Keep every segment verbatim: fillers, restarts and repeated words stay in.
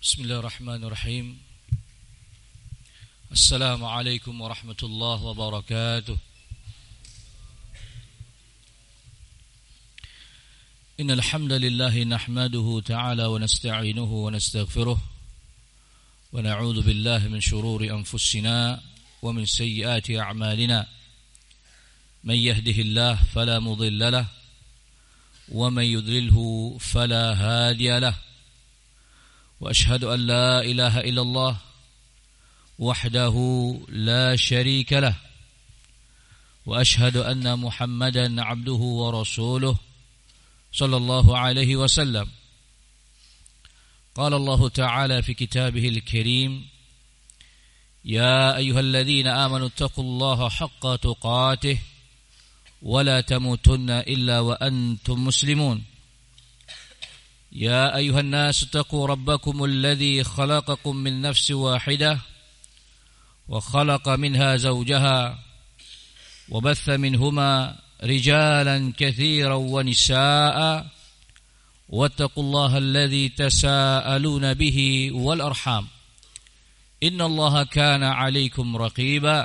Bismillahirrahmanirrahim. Assalamualaikum warahmatullahi wabarakatuh. Innal hamdalillah nahmaduhu ta'ala wa nasta'inuhu wa nastaghfiruh wa na'udzu billahi min shururi anfusina wa min sayyiati a'malina. Man yahdihillahu fala mudilla lahu wa man yudlilhu fala hadiya lahu. Wa ashhadu an la ilaha illallah wahdahu la syarika lah wa ashhadu anna Muhammadan abduhu wa rasuluh sallallahu alaihi wasallam. Qala Allah ta'ala fi kitabihil karim, ya ayyuhalladzina amanu taqullaha haqqa tuqatih wa la tamutunna illa wa antum muslimun. يا أيها الناس اتقوا ربكم الذي خلقكم من نفس واحدة وخلق منها زوجها وبث منهما رجالا كثيرا ونساء واتقوا الله الذي تساءلون به والأرحام إن الله كان عليكم رقيبا.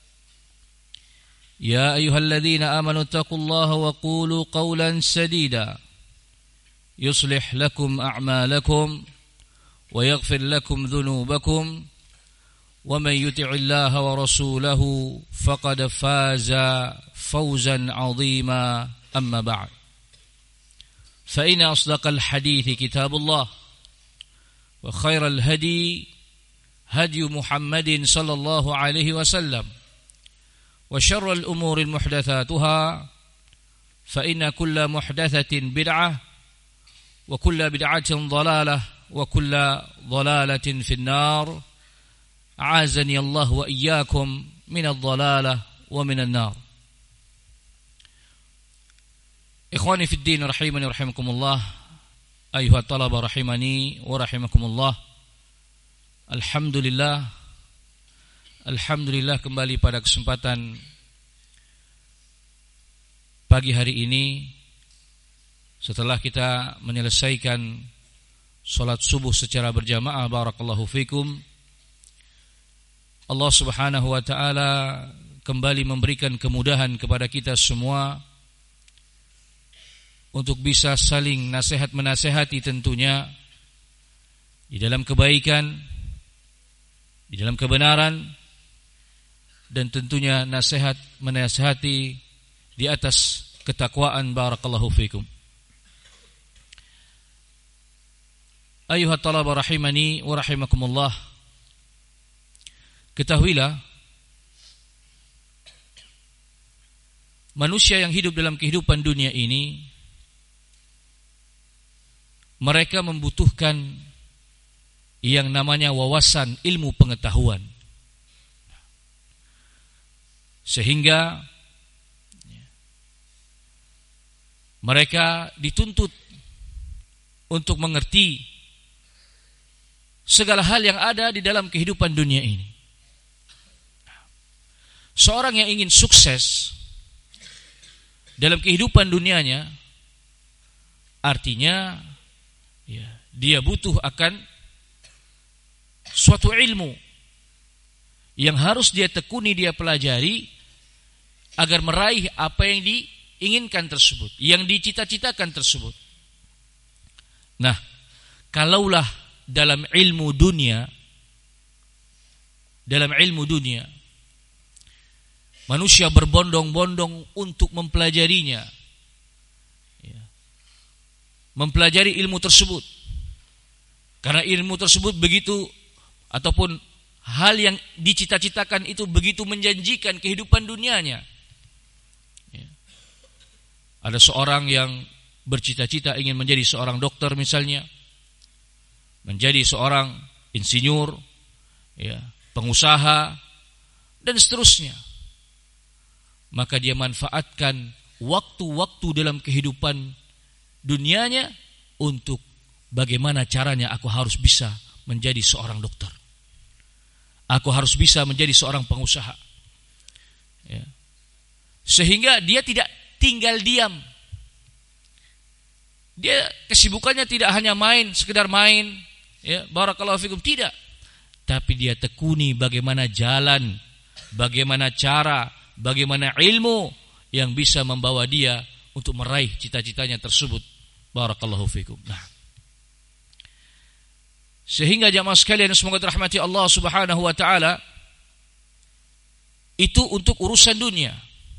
يا أيها الذين آمنوا اتقوا الله وقولوا قولا سديدا يصلح لكم أعمالكم ويغفر لكم ذنوبكم ومن يطع الله ورسوله فقد فاز فوزا عظيما. أما بعد، فإن أصدق الحديث كتاب الله وخير الهدي هدي محمد صلى الله عليه وسلم وشر الأمور محدثاتها فإن كل محدثة بدعة وكل بدعة ضلالة وكل ضلالة في النار. أعاذني الله وإياكم من الضلالة ومن النار. إخواني في الدين رحمني ورحمكم الله، أيها الطلبة رحمني ورحمكم الله. Alhamdulillah, Alhamdulillah kembali pada kesempatan pagi hari ini, setelah kita menyelesaikan sholat subuh secara berjamaah, barakallahu fikum, Allah subhanahu wa ta'ala kembali memberikan kemudahan kepada kita semua untuk bisa saling nasihat menasehati, tentunya di dalam kebaikan, di dalam kebenaran, dan tentunya nasihat menasehati di atas ketakwaan, barakallahu fikum. Ayuhat talaba rahimani wa rahimakumullah, ketahuilah manusia yang hidup dalam kehidupan dunia ini, mereka membutuhkan yang namanya wawasan ilmu pengetahuan, sehingga mereka dituntut untuk mengerti segala hal yang ada di dalam kehidupan dunia ini. Seorang yang ingin sukses dalam kehidupan dunianya, artinya ya, dia butuh akan suatu ilmu yang harus dia tekuni, dia pelajari agar meraih apa yang diinginkan tersebut, yang dicita-citakan tersebut. Nah, kalaulah dalam ilmu dunia, dalam ilmu dunia, manusia berbondong-bondong untuk mempelajarinya, ya, mempelajari ilmu tersebut, karena ilmu tersebut begitu, ataupun hal yang dicita-citakan itu begitu menjanjikan kehidupan dunianya. Ya. Ada seorang yang bercita-cita ingin menjadi seorang dokter misalnya, menjadi seorang insinyur, ya, pengusaha, dan seterusnya. Maka dia manfaatkan waktu-waktu dalam kehidupan dunianya untuk bagaimana caranya aku harus bisa menjadi seorang dokter, aku harus bisa menjadi seorang pengusaha, ya. Sehingga dia tidak tinggal diam. Dia kesibukannya tidak hanya main, sekedar main, ya, barakallahu fikum, tidak. Tapi dia tekuni bagaimana jalan, bagaimana cara, bagaimana ilmu yang bisa membawa dia untuk meraih cita-citanya tersebut. Barakallahu fikum. Nah, sehingga jamaah sekalian semoga dirahmati Allah Subhanahu wa taala, itu untuk urusan dunia.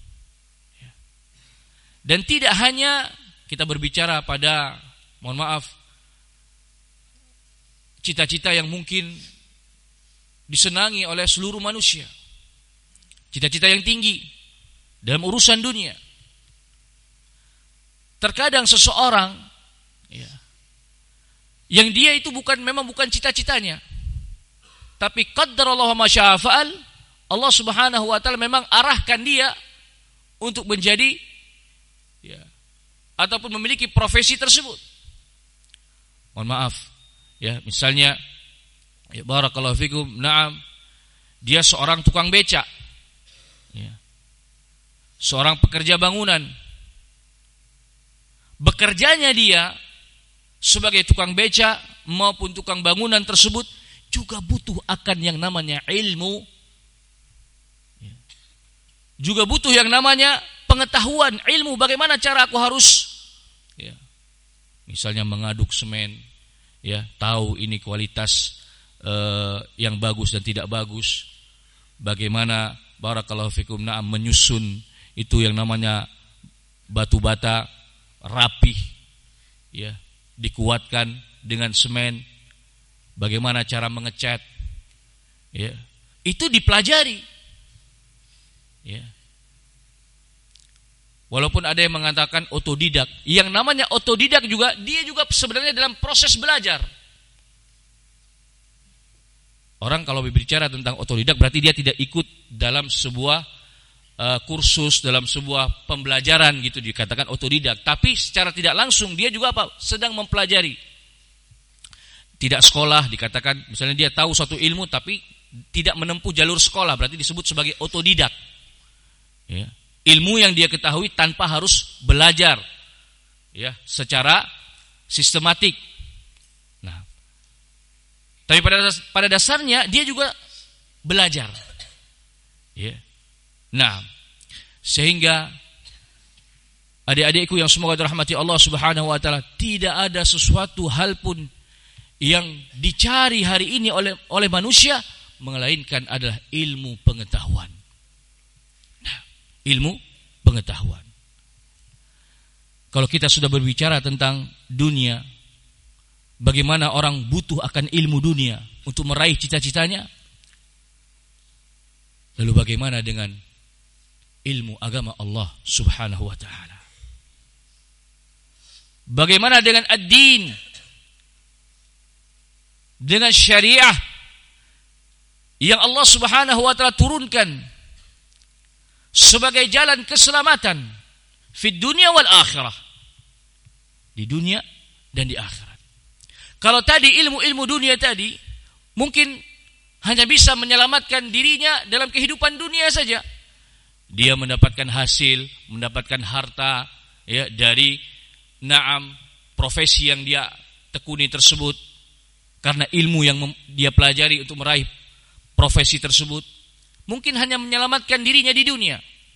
Dan tidak hanya kita berbicara pada, mohon maaf, cita-cita yang mungkin disenangi oleh seluruh manusia, cita-cita yang tinggi dalam urusan dunia. Terkadang seseorang, ya, yang dia itu bukan, memang bukan cita-citanya, tapi qaddarallahu ma syaa fa'al, Allah Subhanahu wa taala memang arahkan dia untuk menjadi, ya, ataupun memiliki profesi tersebut. Mohon maaf, ya, misalnya, ya, barakallahu fikum, na'am, dia seorang tukang becak, ya, seorang pekerja bangunan. Bekerjanya dia sebagai tukang becak maupun tukang bangunan tersebut juga butuh akan yang namanya ilmu, ya, juga butuh yang namanya pengetahuan, ilmu, bagaimana cara aku harus, ya, misalnya mengaduk semen, ya, tahu ini kualitas uh, yang bagus dan tidak bagus, bagaimana barakallahu fikum, na'am, menyusun itu yang namanya batu bata rapih, ya, dikuatkan dengan semen, bagaimana cara mengecat, ya, itu dipelajari, ya. Walaupun ada yang mengatakan otodidak, yang namanya otodidak juga, dia juga sebenarnya dalam proses belajar. Orang kalau berbicara tentang otodidak berarti dia tidak ikut dalam sebuah Uh, kursus, dalam sebuah pembelajaran gitu, dikatakan otodidak. Tapi secara tidak langsung dia juga apa? Sedang mempelajari. Tidak sekolah, dikatakan misalnya dia tahu suatu ilmu tapi tidak menempuh jalur sekolah, berarti disebut sebagai otodidak, ya. Ilmu yang dia ketahui tanpa harus belajar, ya, secara sistematik. Nah, tapi pada pada dasarnya dia juga belajar, ya. Nah, sehingga adik-adikku yang semoga dirahmati Allah Subhanahu wa taala, tidak ada sesuatu hal pun yang dicari hari ini oleh oleh manusia melainkan adalah ilmu pengetahuan. Nah, ilmu pengetahuan. Kalau kita sudah berbicara tentang dunia, bagaimana orang butuh akan ilmu dunia untuk meraih cita-citanya, lalu bagaimana dengan ilmu agama Allah Subhanahu wa ta'ala? Bagaimana dengan ad-din, dengan syariah yang Allah Subhanahu wa ta'ala turunkan sebagai jalan keselamatan fid dunya wal akhirah, di dunia dan di akhirat. Kalau tadi ilmu-ilmu dunia tadi mungkin hanya bisa menyelamatkan dirinya dalam kehidupan dunia saja, dia mendapatkan hasil, mendapatkan harta, ya, dari na'am profesi yang dia tekuni tersebut, karena ilmu yang dia pelajari untuk meraih profesi tersebut, mungkin hanya menyelamatkan dirinya di dunia.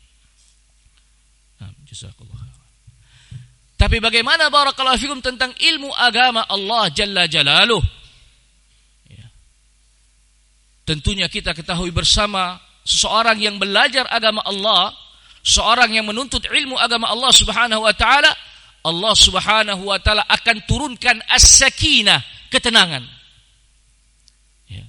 Nah, jazakallah. Tapi bagaimana barakallahu fikum tentang ilmu agama Allah Jalla Jalaluh? Ya. Tentunya kita ketahui bersama, seseorang yang belajar agama Allah, seorang yang menuntut ilmu agama Allah Subhanahu wa taala, Allah Subhanahu wa taala akan turunkan as-sakinah, ketenangan. Ya.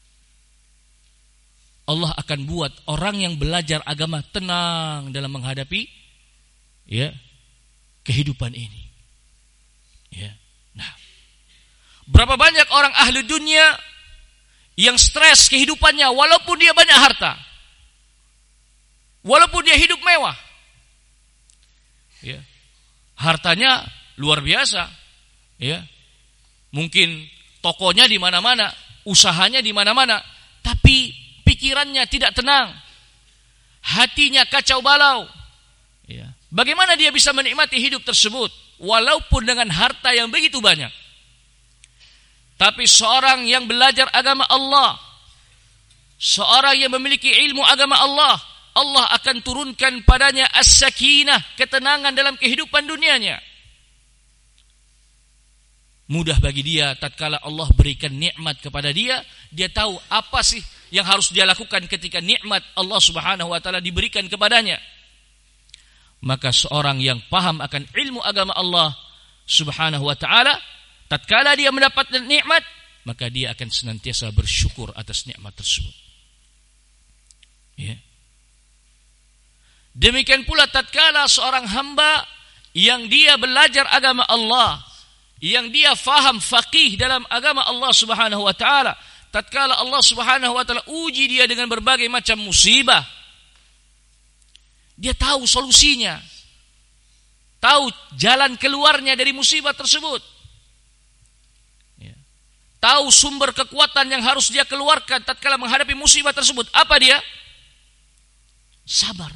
Allah akan buat orang yang belajar agama tenang dalam menghadapi, ya, kehidupan ini. Ya. Nah, berapa banyak orang ahli dunia yang stres kehidupannya walaupun dia banyak harta, walaupun dia hidup mewah, ya, hartanya luar biasa, ya, mungkin tokonya di mana-mana, usahanya di mana-mana, tapi pikirannya tidak tenang, hatinya kacau balau, ya. Bagaimana dia bisa menikmati hidup tersebut walaupun dengan harta yang begitu banyak? Tapi seorang yang belajar agama Allah, seorang yang memiliki ilmu agama Allah, Allah akan turunkan padanya as-sakinah, ketenangan dalam kehidupan dunianya. Mudah bagi dia tatkala Allah berikan nikmat kepada dia, dia tahu apa sih yang harus dia lakukan ketika nikmat Allah Subhanahu wa taala diberikan kepadanya. Maka seorang yang paham akan ilmu agama Allah Subhanahu wa taala, tatkala dia mendapatkan nikmat, maka dia akan senantiasa bersyukur atas nikmat tersebut. Ya. Demikian pula tatkala seorang hamba yang dia belajar agama Allah, yang dia faham faqih dalam agama Allah Subhanahu wa taala, tatkala Allah Subhanahu wa taala uji dia dengan berbagai macam musibah, dia tahu solusinya, tahu jalan keluarnya dari musibah tersebut, ya. Tahu sumber kekuatan yang harus dia keluarkan tatkala menghadapi musibah tersebut. Apa dia? Sabar.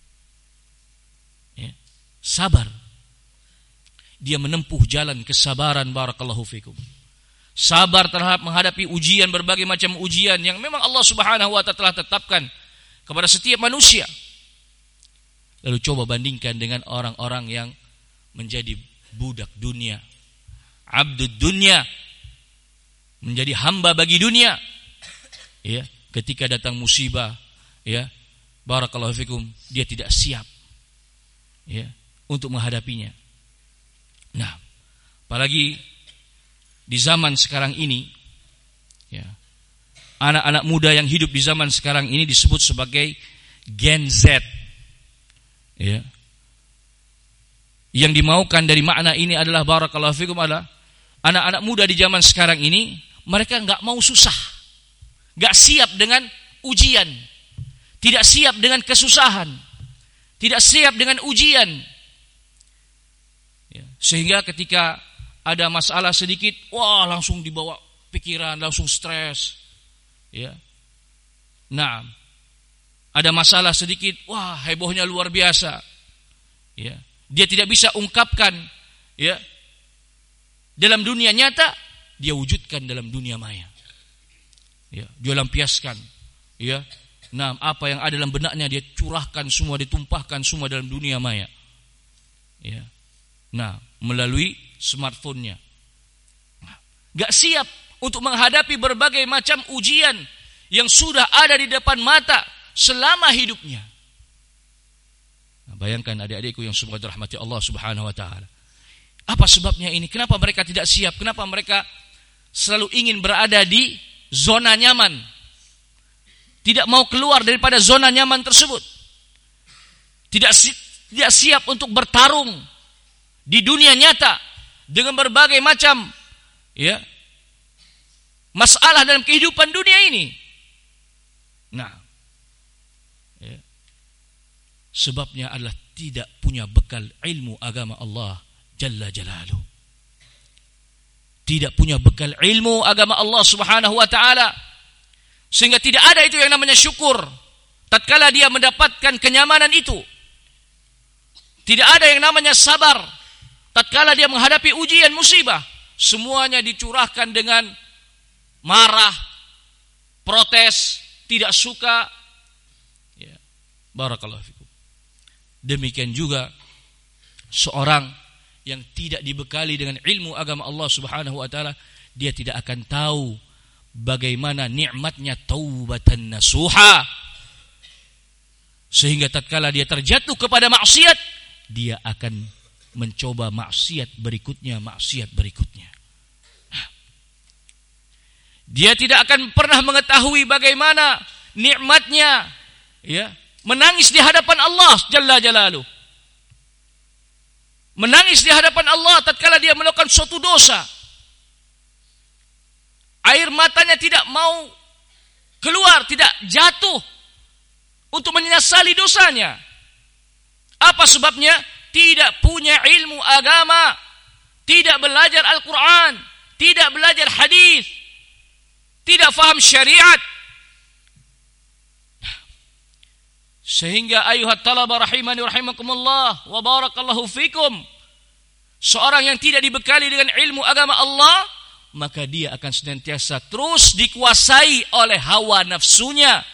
Ya. Sabar. Dia menempuh jalan kesabaran, barakallahu fikum. Sabar terhadap menghadapi ujian, berbagai macam ujian yang memang Allah Subhanahu wa taala telah tetapkan kepada setiap manusia. Lalu coba bandingkan dengan orang-orang yang menjadi budak dunia, abdud dunia, menjadi hamba bagi dunia. Ya, ketika datang musibah, ya, barakallahu fikum, dia tidak siap, ya, untuk menghadapinya. Nah, apalagi di zaman sekarang ini, ya, anak-anak muda yang hidup di zaman sekarang ini disebut sebagai Gen Z, ya. Yang dimaukan dari makna ini adalah, barakallahu fikum, adalah anak-anak muda di zaman sekarang ini, mereka nggak mau susah, nggak siap dengan ujian, tidak siap dengan kesusahan, tidak siap dengan ujian. Ya, sehingga ketika ada masalah sedikit, wah langsung dibawa pikiran, langsung stres. Ya. Nah, ada masalah sedikit, wah hebohnya luar biasa. Ya. Dia tidak bisa ungkapkan, ya, dalam dunia nyata, dia wujudkan dalam dunia maya. Ya, dia lampiaskan. Ya. Nah, apa yang ada dalam benaknya dia curahkan semua, ditumpahkan semua dalam dunia maya. Ya. Nah, melalui smartphone-nya. Nah, gak siap untuk menghadapi berbagai macam ujian yang sudah ada di depan mata selama hidupnya. Nah, bayangkan adik-adikku yang semoga dirahmati Allah Subhanahu wa taala. Apa sebabnya ini? Kenapa mereka tidak siap? Kenapa mereka selalu ingin berada di zona nyaman? Tidak mau keluar daripada zona nyaman tersebut. Tidak si- tidak siap untuk bertarung di dunia nyata dengan berbagai macam, ya, masalah dalam kehidupan dunia ini. Nah, ya, sebabnya adalah tidak punya bekal ilmu agama Allah Jalla Jalaluh. Tidak punya bekal ilmu agama Allah Subhanahu wa taala, sehingga tidak ada itu yang namanya syukur tatkala dia mendapatkan kenyamanan itu. Tidak ada yang namanya sabar tatkala dia menghadapi ujian musibah. Semuanya dicurahkan dengan marah, protes, tidak suka. Ya. Barakallahu fikum. Demikian juga seorang yang tidak dibekali dengan ilmu agama Allah Subhanahu wa taala, dia tidak akan tahu bagaimana nikmatnya taubatan nasuha. Sehingga tatkala dia terjatuh kepada maksiat, dia akan mencoba maksiat berikutnya, maksiat berikutnya. Nah, dia tidak akan pernah mengetahui bagaimana nikmatnya, ya, menangis di hadapan Allah Jalla Jalaluh. Menangis di hadapan Allah tatkala dia melakukan suatu dosa. Air matanya tidak mau keluar, tidak jatuh untuk menyesali dosanya. Apa sebabnya? Tidak punya ilmu agama, tidak belajar Al-Quran, tidak belajar hadis, tidak faham syariat. Sehingga ayuhat talaba rahimani rahimakumullah wa barakallahu fikum, seorang yang tidak dibekali dengan ilmu agama Allah, maka dia akan senantiasa terus dikuasai oleh hawa nafsunya.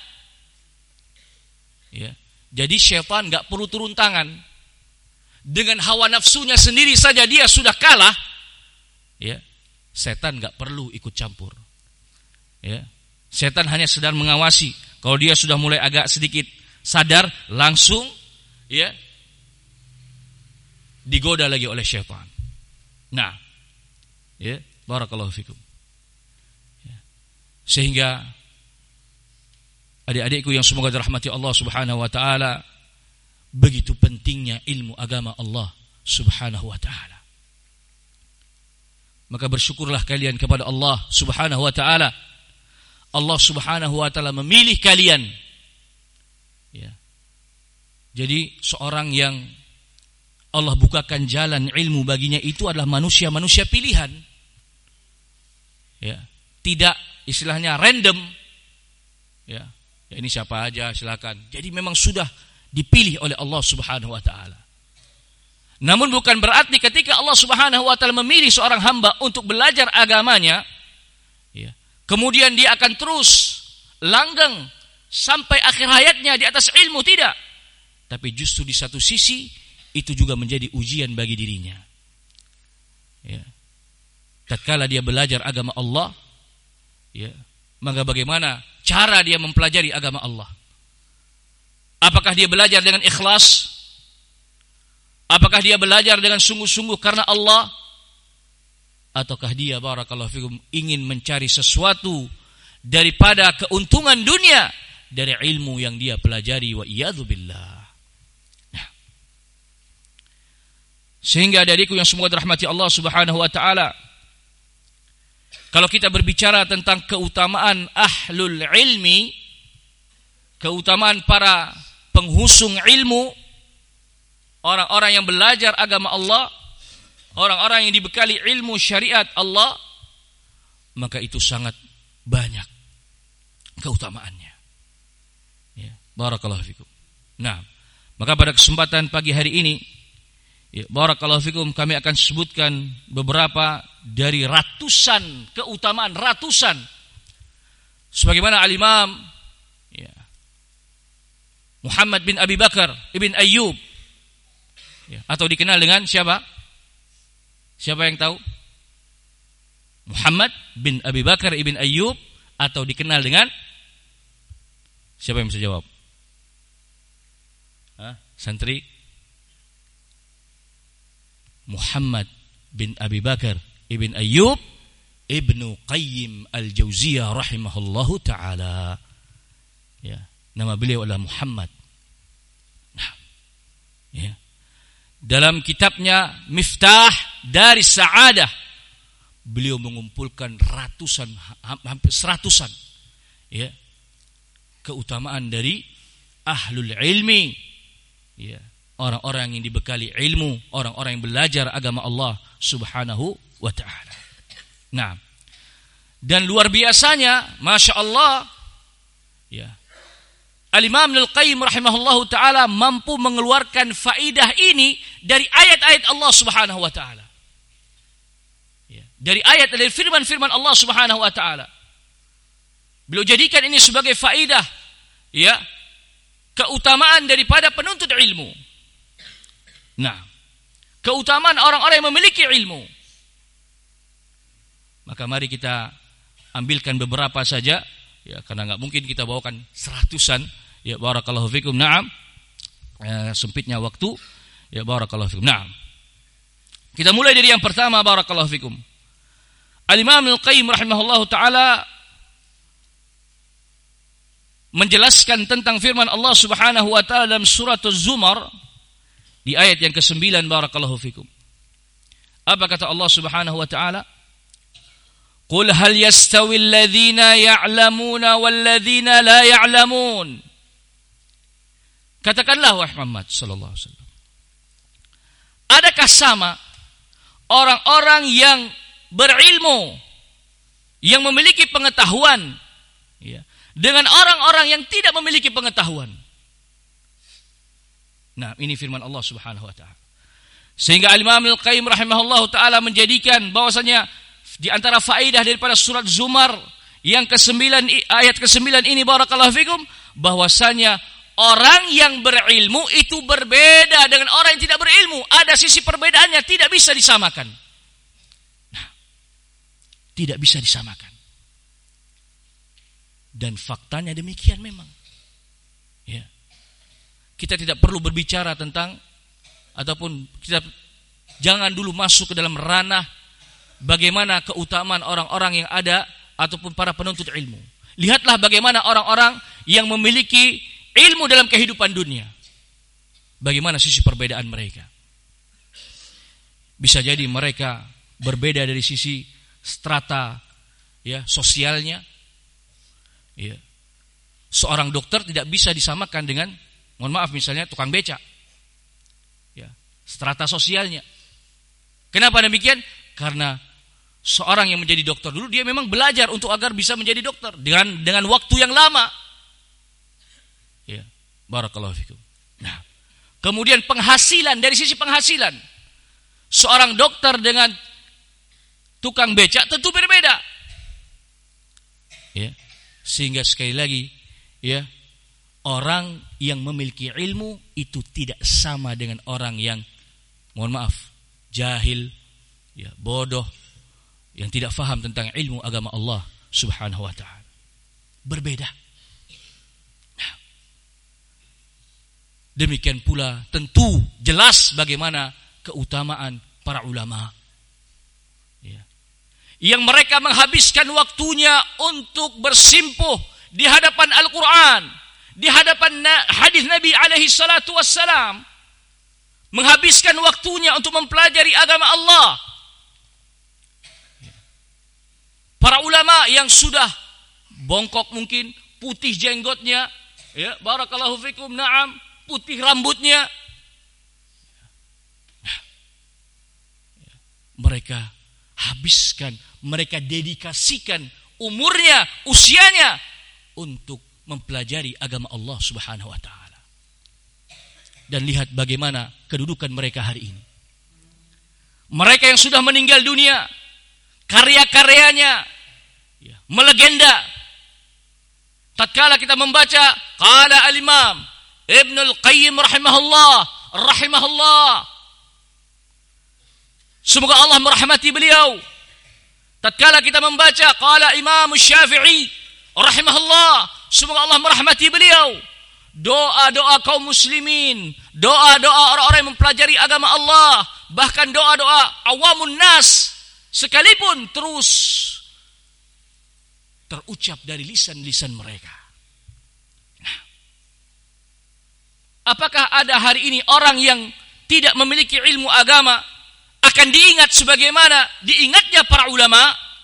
Ya. Jadi syaitan gak perlu turun tangan. Dengan hawa nafsunya sendiri saja dia sudah kalah. Ya. Setan gak perlu ikut campur. Ya. Setan hanya sedang mengawasi. Kalau dia sudah mulai agak sedikit sadar, langsung ya digoda lagi oleh syaitan. Nah, ya, barakallahu fikum. Ya. Sehingga adik-adikku yang semoga dirahmati Allah Subhanahu wa taala, begitu pentingnya ilmu agama Allah Subhanahu wa taala. Maka bersyukurlah kalian kepada Allah Subhanahu wa taala. Allah Subhanahu wa taala memilih kalian. Ya. Jadi seorang yang Allah bukakan jalan ilmu baginya itu adalah manusia-manusia pilihan. Ya, tidak istilahnya random. Ya, ya ini siapa aja silakan. Jadi memang sudah dipilih oleh Allah Subhanahu wa taala. Namun bukan berarti ketika Allah Subhanahu wa taala memilih seorang hamba untuk belajar agamanya, ya, kemudian dia akan terus langgeng sampai akhir hayatnya di atas ilmu, tidak. Tapi justru di satu sisi itu juga menjadi ujian bagi dirinya. Ya. Tatkala dia belajar agama Allah, ya, maka bagaimana cara dia mempelajari agama Allah? Apakah dia belajar dengan ikhlas? Apakah dia belajar dengan sungguh-sungguh karena Allah? Ataukah dia barakallahu fikum ingin mencari sesuatu daripada keuntungan dunia dari ilmu yang dia pelajari, wa iyadzubillah. Sehingga adikku yang semoga dirahmati Allah Subhanahu wa taala, kalau kita berbicara tentang keutamaan ahlul ilmi, keutamaan para penghusung ilmu, orang-orang yang belajar agama Allah, orang-orang yang dibekali ilmu syariat Allah, maka itu sangat banyak keutamaannya. Ya, barakallahu fikum. Nah, maka pada kesempatan pagi hari ini, ya, barakallahu fikum, kami akan sebutkan beberapa dari ratusan keutamaan, ratusan. Sebagaimana Al-Imam ya, Muhammad bin Abi Bakar ibn Ayyub, ya, atau dikenal dengan siapa? Siapa yang tahu? Muhammad bin Abi Bakar ibn Ayyub, atau dikenal dengan siapa yang bisa jawab? Hah? Santri? Muhammad bin Abi Bakar ibn Ayyub Ibnu Qayyim al-Jauziyah rahimahullahu ta'ala. Ya, nama beliau adalah Muhammad. Nah, ya. Dalam kitabnya Miftah dari Sa'adah, beliau mengumpulkan ratusan, hampir seratusan, ya, keutamaan dari ahlul ilmi, ya, orang-orang yang dibekali ilmu, orang-orang yang belajar agama Allah Subhanahu wa ta'ala. Nah, dan luar biasanya, Masya Allah, ya, Al-Imam Ibnul Qayyim rahimahullahu ta'ala mampu mengeluarkan faidah ini dari ayat-ayat Allah Subhanahu wa ta'ala. Ya, dari ayat, dari firman-firman Allah Subhanahu wa ta'ala. Beliau jadikan ini sebagai faidah, ya, keutamaan daripada penuntut ilmu. Nah, keutamaan orang-orang yang memiliki ilmu. Maka mari kita ambilkan beberapa saja, ya, karena nggak mungkin kita bawakan seratusan. Ya, barakallahu fikum. Naam, ya, sempitnya waktu. Ya, barakallahu fikum. Naam. Kita mulai dari yang pertama, barakallahu fikum. Al-Imam Ibnul Qayyim rahimahullahu taala menjelaskan tentang firman Allah Subhanahu wa taala dalam surat Az-Zumar di ayat yang kesembilan, barakallahu fikum. Apa kata Allah Subhanahu wa taala? Qul hal yastawi alladhina ya'lamuna walladhina la ya'lamun. Katakanlah wahai Muhammad sallallahu alaihi wasallam, adakah sama orang-orang yang berilmu, yang memiliki pengetahuan, ya, dengan orang-orang yang tidak memiliki pengetahuan? Nah, ini firman Allah Subhanahu wa taala. Sehingga Al-Imam Ibnul Qayyim rahimahullahu taala menjadikan bahwasanya di antara faedah daripada surat Zumar yang kesembilan, ayat kesembilan ini barakallahu fikum, bahwasanya orang yang berilmu itu berbeda dengan orang yang tidak berilmu. Ada sisi perbedaannya, tidak bisa disamakan. Nah, tidak bisa disamakan. Dan faktanya demikian memang. Ya. Kita tidak perlu berbicara tentang, ataupun kita jangan dulu masuk ke dalam ranah bagaimana keutamaan orang-orang yang ada ataupun para penuntut ilmu. Lihatlah bagaimana orang-orang yang memiliki ilmu dalam kehidupan dunia. Bagaimana sisi perbedaan mereka. Bisa jadi mereka berbeda dari sisi strata ya, sosialnya. Ya. Seorang dokter tidak bisa disamakan dengan, mohon maaf misalnya tukang becak. Ya, strata sosialnya. Kenapa demikian? Karena seorang yang menjadi dokter dulu dia memang belajar untuk agar bisa menjadi dokter dengan dengan waktu yang lama. Ya, barakallahu fikum. Nah, kemudian penghasilan, dari sisi penghasilan, seorang dokter dengan tukang becak tentu berbeda. Ya. Sehingga sekali lagi, ya, orang yang memiliki ilmu itu tidak sama dengan orang yang, mohon maaf, jahil, ya, bodoh, yang tidak faham tentang ilmu agama Allah Subhanahu wa ta'ala. Berbeda. Nah, demikian pula tentu jelas bagaimana keutamaan para ulama. Ya. Yang mereka menghabiskan waktunya untuk bersimpuh di hadapan Al-Quran, di hadapan hadis Nabi alaihi salatu wassalam, menghabiskan waktunya untuk mempelajari agama Allah. Para ulama yang sudah bongkok mungkin, putih jenggotnya, ya, barakallahu fikum, na'am, putih rambutnya. Nah, mereka habiskan, mereka dedikasikan umurnya, usianya untuk mempelajari agama Allah Subhanahu wa ta'ala. Dan lihat bagaimana kedudukan mereka hari ini. Mereka yang sudah meninggal dunia, karya-karyanya ya, melegenda. Tatkala kita membaca qala al-Imam Ibnul Qayyim rahimahullah, rahimahullah, semoga Allah merahmati beliau. Tatkala kita membaca qala Imam Syafi'i rahimahullah, semoga Allah merahmati beliau. Doa-doa kaum muslimin, doa-doa orang-orang yang mempelajari agama Allah, bahkan doa-doa awamun nas sekalipun terus terucap dari lisan-lisan mereka. Nah, apakah ada hari ini orang yang tidak memiliki ilmu agama akan diingat sebagaimana diingatnya para ulama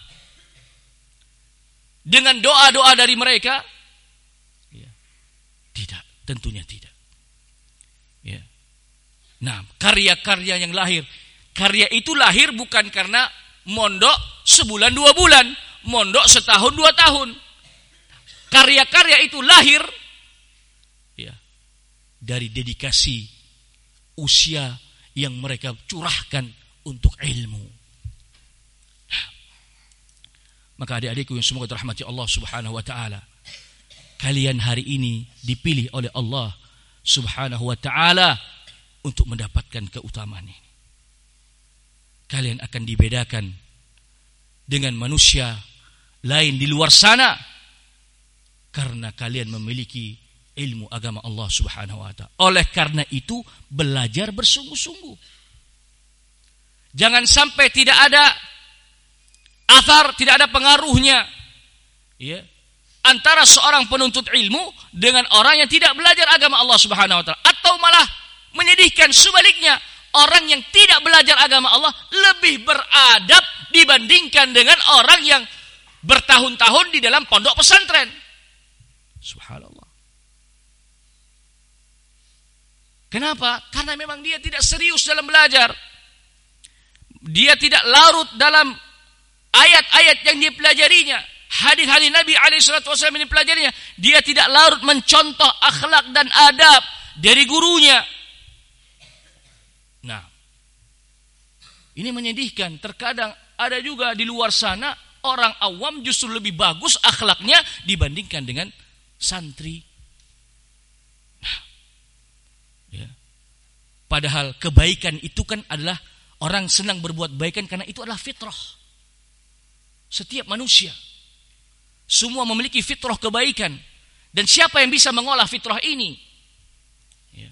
dengan doa-doa dari mereka? Ya. Tidak, tentunya tidak. Ya. Nah, karya-karya yang lahir, karya itu lahir bukan karena mondok sebulan dua bulan, mondok setahun dua tahun. Karya-karya itu lahir ya, dari dedikasi usia yang mereka curahkan untuk ilmu. Nah, maka adik-adikku yang semoga dirahmati Allah Subhanahu wa ta'ala, kalian hari ini dipilih oleh Allah Subhanahu wa ta'ala untuk mendapatkan keutamaan ini. Kalian akan dibedakan dengan manusia lain di luar sana karena kalian memiliki ilmu agama Allah Subhanahu wa ta'ala. Oleh karena itu belajar bersungguh-sungguh. Jangan sampai tidak ada athar, tidak ada pengaruhnya ya, antara seorang penuntut ilmu dengan orang yang tidak belajar agama Allah Subhanahu wa ta'ala. Atau malah menyedihkan sebaliknya, orang yang tidak belajar agama Allah lebih beradab dibandingkan dengan orang yang bertahun-tahun di dalam pondok pesantren. Subhanallah. Kenapa? Karena memang dia tidak serius dalam belajar. Dia tidak larut dalam ayat-ayat yang dipelajarinya, hadis-hadis Nabi alaihi salatu wasallam yang dipelajarinya. Dia tidak larut mencontoh akhlak dan adab dari gurunya. Nah, ini menyedihkan. Terkadang ada juga di luar sana orang awam justru lebih bagus akhlaknya dibandingkan dengan santri. Nah, ya. Padahal kebaikan itu kan adalah orang senang berbuat kebaikan karena itu adalah fitrah. Setiap manusia semua memiliki fitrah kebaikan. Dan siapa yang bisa mengolah fitrah ini? Ya.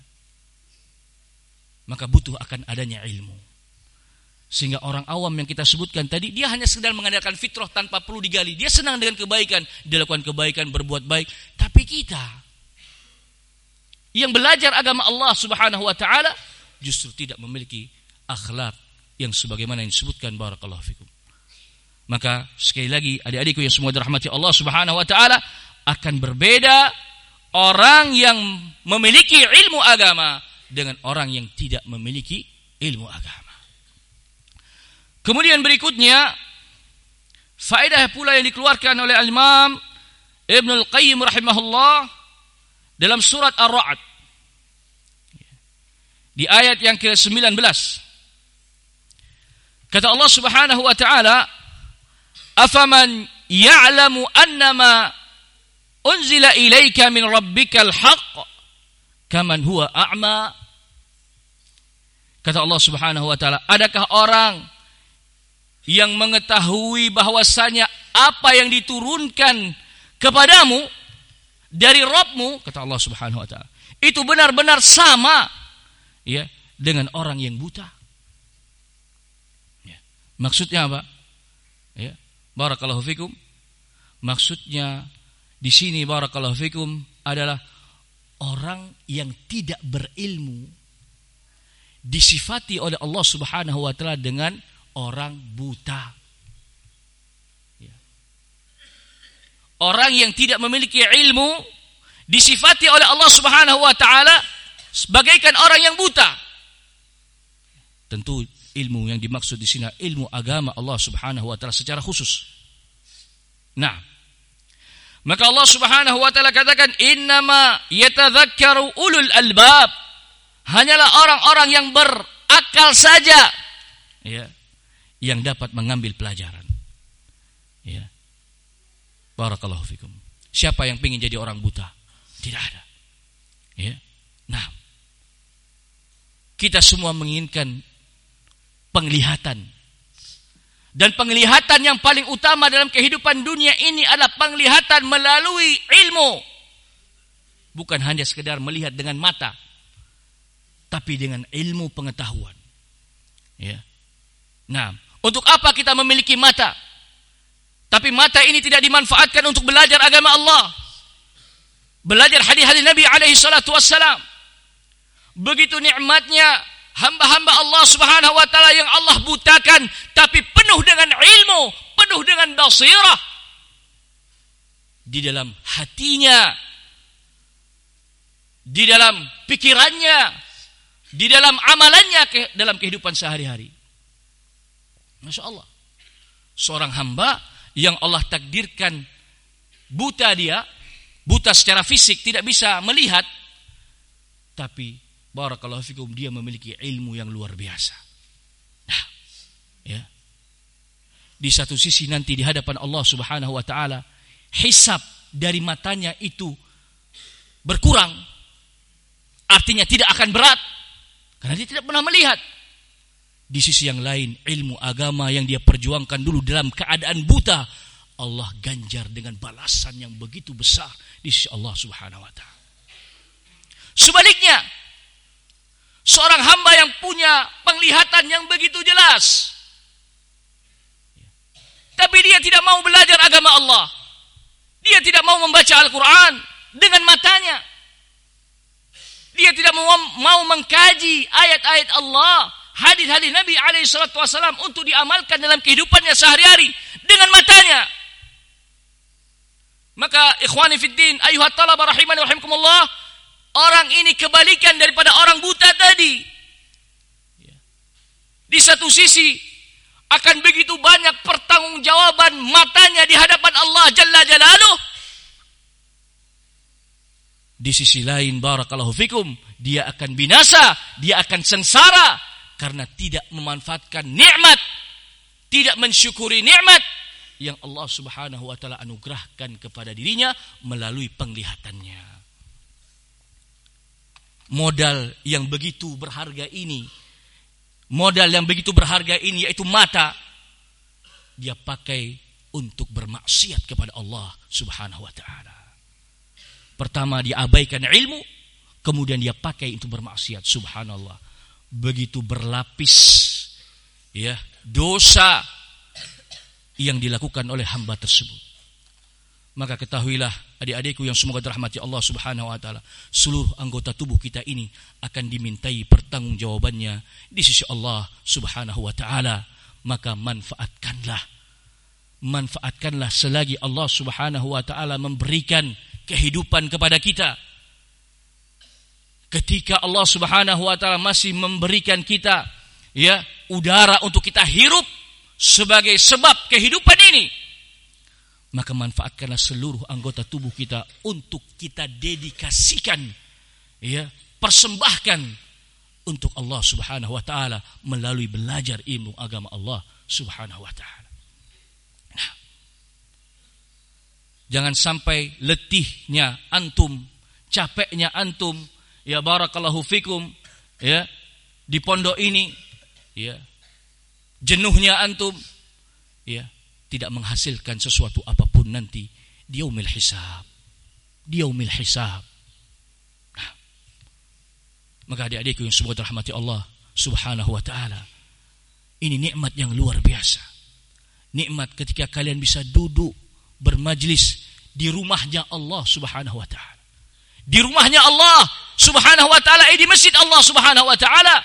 Maka butuh akan adanya ilmu. Sehingga orang awam yang kita sebutkan tadi, dia hanya sekedar mengandalkan fitrah tanpa perlu digali. Dia senang dengan kebaikan, dia lakukan kebaikan, berbuat baik. Tapi kita yang belajar agama Allah Subhanahu wa taala justru tidak memiliki akhlak yang sebagaimana yang disebutkan, barakallahu fikum. Maka sekali lagi adik-adikku yang semua dirahmati Allah Subhanahu wa taala, akan berbeda orang yang memiliki ilmu agama dengan orang yang tidak memiliki ilmu agama. Kemudian berikutnya, faedah pula yang dikeluarkan oleh Al-Imam Ibnul Qayyim rahimahullah dalam surat Ar-Ra'd. Di ayat yang ke sembilan belas. Kata Allah Subhanahu wa taala, "Afaman ya'lamu annama unzila ilaika min rabbikal haqq kaman huwa a'ma." Kata Allah Subhanahu wa taala, adakah orang yang mengetahui bahwasanya apa yang diturunkan kepadamu dari Rabbmu, kata Allah Subhanahu wa taala, itu benar-benar sama ya dengan orang yang buta. Ya. Maksudnya apa? Ya, barakallahu fikum. Maksudnya di sini barakallahu fikum adalah orang yang tidak berilmu disifati oleh Allah Subhanahu wa taala dengan orang buta. Ya. Orang yang tidak memiliki ilmu disifati oleh Allah Subhanahu wa taala sebagaikan orang yang buta. Tentu ilmu yang dimaksud di sini ilmu agama Allah Subhanahu wa taala secara khusus. Nah, maka Allah Subhanahu wa taala katakan innama yatadzakkaru ulul albab. Hanyalah orang-orang yang berakal saja ya, yang dapat mengambil pelajaran. Ya. Barakallahu fikum. Siapa yang ingin jadi orang buta? Tidak ada. Ya. Nah, kita semua menginginkan penglihatan. Dan penglihatan yang paling utama dalam kehidupan dunia ini adalah penglihatan melalui ilmu. Bukan hanya sekedar melihat dengan mata, tapi dengan ilmu pengetahuan. Ya. Nah, untuk apa kita memiliki mata? Tapi mata ini tidak dimanfaatkan untuk belajar agama Allah. Belajar hadis-hadis Nabi alaihi salatu wassalam. Begitu nikmatnya hamba-hamba Allah Subhanahu wa taala yang Allah butakan, tapi penuh dengan ilmu, penuh dengan basirah. Di dalam hatinya, di dalam pikirannya, di dalam amalannya, ke, dalam kehidupan sehari-hari. Masya Allah. Seorang hamba yang Allah takdirkan buta dia, buta secara fisik, tidak bisa melihat, tapi barakallahu fikum dia memiliki ilmu yang luar biasa. Nah, ya. Di satu sisi nanti di hadapan Allah Subhanahu wa taala, hisab dari matanya itu berkurang. Artinya tidak akan berat karena dia tidak pernah melihat. Di sisi yang lain, ilmu agama yang dia perjuangkan dulu dalam keadaan buta, Allah ganjar dengan balasan yang begitu besar di sisi Allah Subhanahu wa taala. Sebaliknya, seorang hamba yang punya penglihatan yang begitu jelas, tapi dia tidak mau belajar agama Allah, dia tidak mau membaca Al-Quran dengan matanya, dia tidak mau, mau mengkaji ayat-ayat Allah, hadis-hadis Nabi alaihi salatu wasallam untuk diamalkan dalam kehidupannya sehari-hari dengan matanya. Maka ikhwani fiddin, ayuhat talaba rahimani rahimakumullah, orang ini kebalikan daripada orang buta tadi. Di satu sisi akan begitu banyak pertanggungjawaban matanya di hadapan Allah Jalla Jalaluh. Di sisi lain, barakallahu fikum, dia akan binasa, dia akan sengsara karena tidak memanfaatkan nikmat, tidak mensyukuri nikmat yang Allah Subhanahu wa taala anugerahkan kepada dirinya melalui penglihatannya. Modal yang begitu berharga ini, modal yang begitu berharga ini yaitu mata, dia pakai untuk bermaksiat kepada Allah Subhanahu wa taala. Pertama dia abaikan ilmu, kemudian dia pakai untuk bermaksiat. Subhanallah. Begitu berlapis ya dosa yang dilakukan oleh hamba tersebut. Maka ketahuilah adik-adikku yang semoga dirahmati Allah Subhanahu wa taala, seluruh anggota tubuh kita ini akan dimintai pertanggungjawabannya di sisi Allah Subhanahu wa taala. Maka manfaatkanlah manfaatkanlah selagi Allah Subhanahu wa taala memberikan kehidupan kepada kita. Ketika Allah Subhanahu wa taala masih memberikan kita ya udara untuk kita hirup sebagai sebab kehidupan ini, maka manfaatkanlah seluruh anggota tubuh kita untuk kita dedikasikan ya persembahkan untuk Allah Subhanahu wa taala melalui belajar ilmu agama Allah Subhanahu wa taala. Nah, jangan sampai letihnya antum, capeknya antum ya barakallahu fikum ya di pondok ini ya, jenuhnya antum ya tidak menghasilkan sesuatu apapun nanti di yaumil hisab. Di yaumil hisab. Nah, maka adik-adikku yang semoga dirahmati Allah Subhanahu wa taala, ini nikmat yang luar biasa. Nikmat ketika kalian bisa duduk bermajlis di rumahnya Allah Subhanahu wa taala. Di rumahnya Allah Subhanahu wa taala, eh, di masjid Allah Subhanahu wa taala.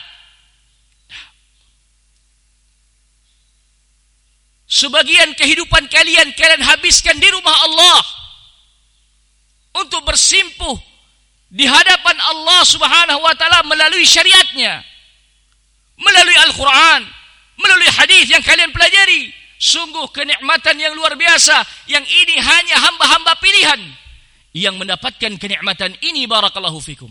Sebagian kehidupan kalian kalian habiskan di rumah Allah untuk bersimpuh di hadapan Allah Subhanahu wa taala melalui syariatnya, melalui Al-Quran, melalui hadis yang kalian pelajari. Sungguh kenikmatan yang luar biasa, yang ini hanya hamba-hamba pilihan yang mendapatkan kenikmatan ini. Barakallahu fikum.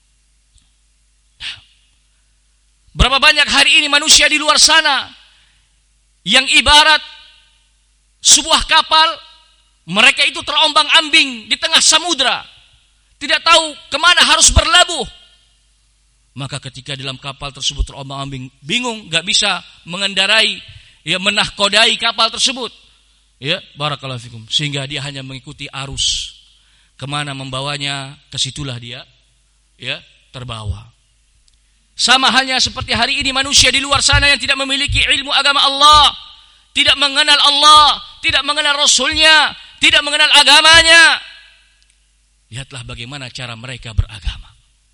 Berapa banyak hari ini manusia di luar sana yang ibarat sebuah kapal, mereka itu terombang-ambing di tengah samudra, tidak tahu kemana harus berlabuh. Maka ketika dalam kapal tersebut terombang-ambing, bingung, gak bisa mengendarai, ya menahkodai kapal tersebut, ya barakallahu fikum, sehingga dia hanya mengikuti arus, kemana membawanya, kesitulah dia ya terbawa. Sama halnya seperti hari ini manusia di luar sana yang tidak memiliki ilmu agama Allah, tidak mengenal Allah, tidak mengenal Rasulnya, tidak mengenal agamanya. Lihatlah bagaimana cara mereka beragama.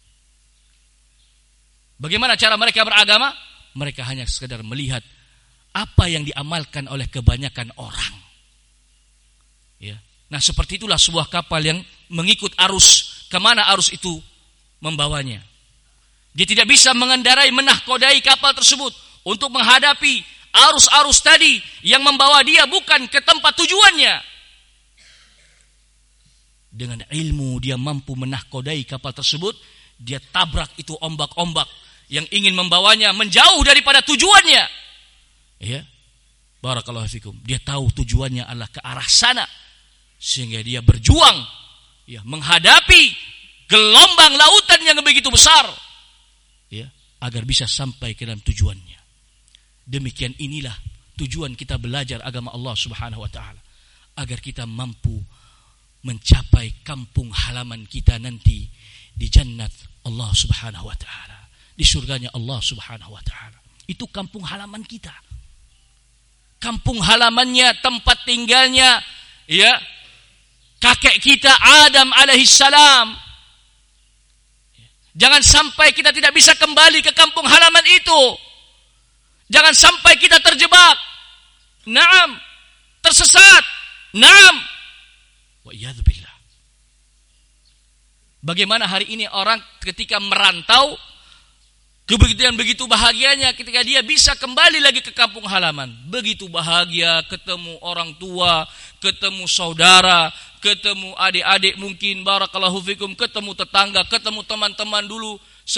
Bagaimana cara mereka beragama? Mereka hanya sekedar melihat apa yang diamalkan oleh kebanyakan orang. Ya. Nah, seperti itulah sebuah kapal yang mengikut arus, kemana arus itu membawanya. Dia tidak bisa mengendarai, menahkodai kapal tersebut untuk menghadapi arus-arus tadi yang membawa dia bukan ke tempat tujuannya. Dengan ilmu dia mampu menahkodai kapal tersebut, dia tabrak itu ombak-ombak yang ingin membawanya menjauh daripada tujuannya. Ya, barakallahu fikum. Dia tahu tujuannya adalah ke arah sana, sehingga dia berjuang, ya, menghadapi gelombang lautan yang begitu besar, ya, agar bisa sampai ke dalam tujuannya. Demikian inilah tujuan kita belajar agama Allah Subhanahu wa taala, agar kita mampu mencapai kampung halaman kita nanti di jannat Allah Subhanahu wa taala, di surganya Allah Subhanahu wa taala. Itu kampung halaman kita. Kampung halamannya, tempat tinggalnya, ya, kakek kita Adam alaihissalam. Jangan sampai kita tidak bisa kembali ke kampung halaman itu. Jangan sampai kita terjebak. Naam, tersesat. Naam. Wa iyadzu billah. Bagaimana hari ini orang ketika merantau, kebegitu begitu bahagianya ketika dia bisa kembali lagi ke kampung halaman. Begitu bahagia ketemu orang tua, ketemu saudara, ketemu adik-adik mungkin, barakallahu fikum, ketemu tetangga, ketemu teman-teman dulu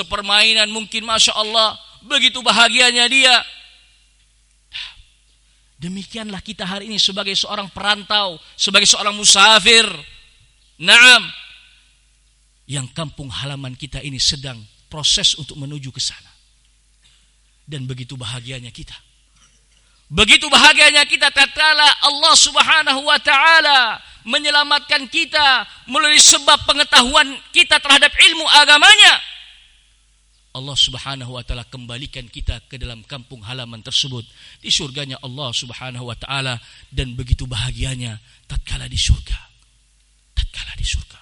sepermainan mungkin, masya Allah, begitu bahagianya dia. Demikianlah kita hari ini sebagai seorang perantau, sebagai seorang musafir. Naam. Yang kampung halaman kita ini sedang proses untuk menuju ke sana. Dan begitu bahagianya kita. Begitu bahagianya kita tatkala Allah Subhanahu wa taala menyelamatkan kita melalui sebab pengetahuan kita terhadap ilmu agamanya. Allah Subhanahu wa taala kembalikan kita ke dalam kampung halaman tersebut di surganya Allah Subhanahu wa taala, dan begitu bahagianya tatkala di surga. Tatkala di surga.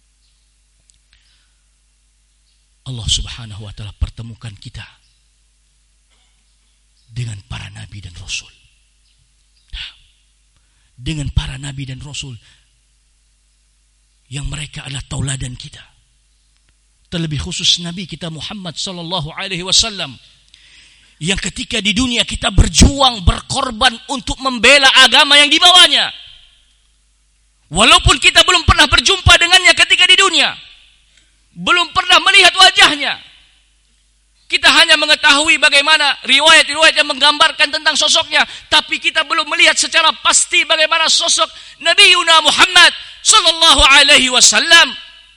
Allah Subhanahu wa taala pertemukan kita dengan para nabi dan rasul. Nah, dengan para nabi dan rasul yang mereka adalah tauladan kita. Terlebih khusus Nabi kita Muhammad sallallahu alaihi wasallam yang ketika di dunia kita berjuang, berkorban untuk membela agama yang dibawanya. Walaupun kita belum pernah berjumpa dengannya ketika di dunia, belum pernah melihat wajahnya, kita hanya mengetahui bagaimana riwayat-riwayat yang menggambarkan tentang sosoknya, tapi kita belum melihat secara pasti bagaimana sosok Nabi Yuna Muhammad sallallahu alaihi wasallam.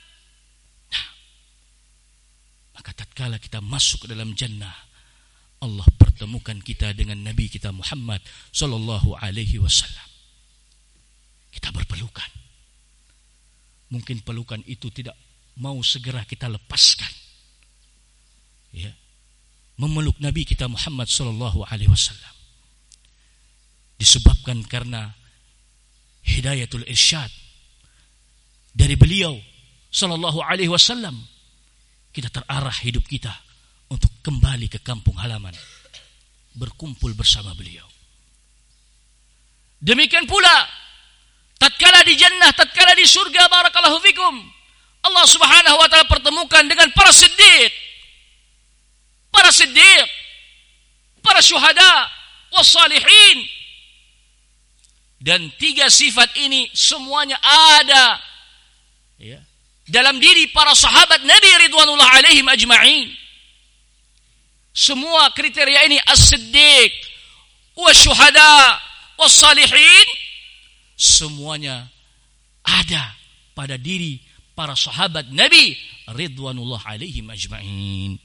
Tatkala kita masuk ke dalam jannah, Allah pertemukan kita dengan Nabi kita Muhammad sallallahu alaihi wasallam. Kita berpelukan. Mungkin pelukan itu tidak mau segera kita lepaskan. Ya. Memeluk Nabi kita Muhammad sallallahu alaihi wasallam disebabkan karena hidayatul irsyad dari beliau sallallahu alaihi wasallam. Kita terarah hidup kita untuk kembali ke kampung halaman, berkumpul bersama beliau. Demikian pula tatkala di jannah, tatkala di surga, barakallahu fikum, Allah Subhanahu wa taala pertemukan dengan para siddiq, para siddiq, para syuhada, wassalihin. Dan tiga sifat ini semuanya ada, ya, dalam diri para sahabat Nabi ridwanullah alaihim ajma'in. Semua kriteria ini, as-siddiq, wasyuhada, wassalihin, semuanya ada pada diri para sahabat Nabi ridwanullah alaihim ajma'in.